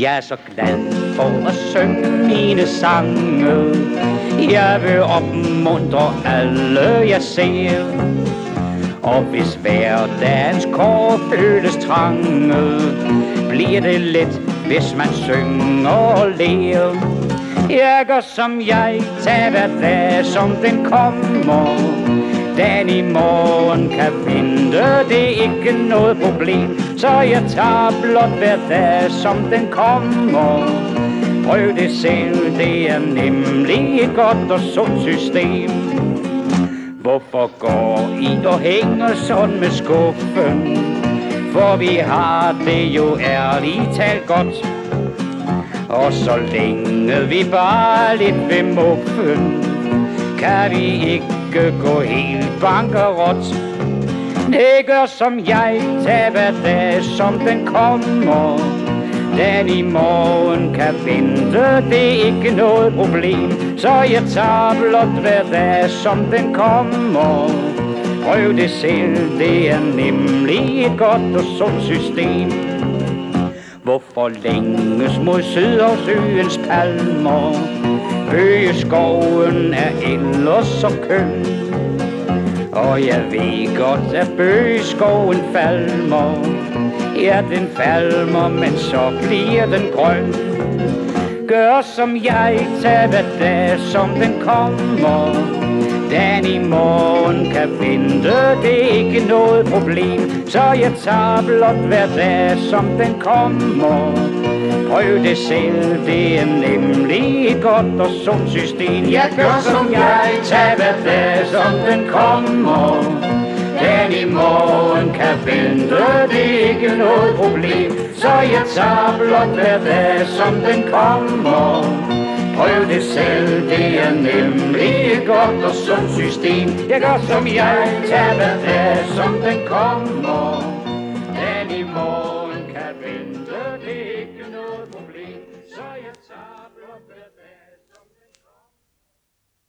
Jeg er så glad for at synge mine sange. Jeg vil opmuntre alle jeg ser. Og hvis hverdagens kår føles trange, bliver det let, hvis man synger og ler. Jeg gør som jeg, tager hver dag som den kommer. Dagen i morgen kan vente, det er ikke noget problem. Så jeg tager blot hver dag som den kommer. Prøv det selv, det er nemlig et godt og sundt system. Hvorfor går I og hænger sådan med skuffen? For vi har det jo ærligt talt godt. Og så længe vi bare lidt ved muffen, kan vi ikke gå helt bankerot. Det gør som jeg, tager hver dag som den kommer. Den i morgen kan vente, det er ikke noget problem. Så jeg tager blot hver dag som den kommer. Prøv det selv, det er nemlig et godt og sundt system. Hvorfor længes mod Sydhavsøens palmer? Bøgeskoven er ellers så køn. Og jeg ved godt, at bøgeskoven falmer. Ja, den falmer, men så bliver den grøn. Gør som jeg, tag hver dag som den kommer. Dagen i morgen kan vente, det er ikke noget problem. Så jeg tager blot hver dag som den kommer. Prøv det selv, det er nemlig et godt og sundt system. Jeg gør som jeg, tag hver dag som den kommer. Dagen i morgen kan vente, det er ikke noget problem. Så jeg tager blot hver dag som den kommer. Prøv det selv, det er nemlig et godt og sundt system. Jeg gør som jeg, tager hver dag som den kommer. Dagen i morgen kan vente, det er ikke noget problem. Så jeg tager blot hver dag.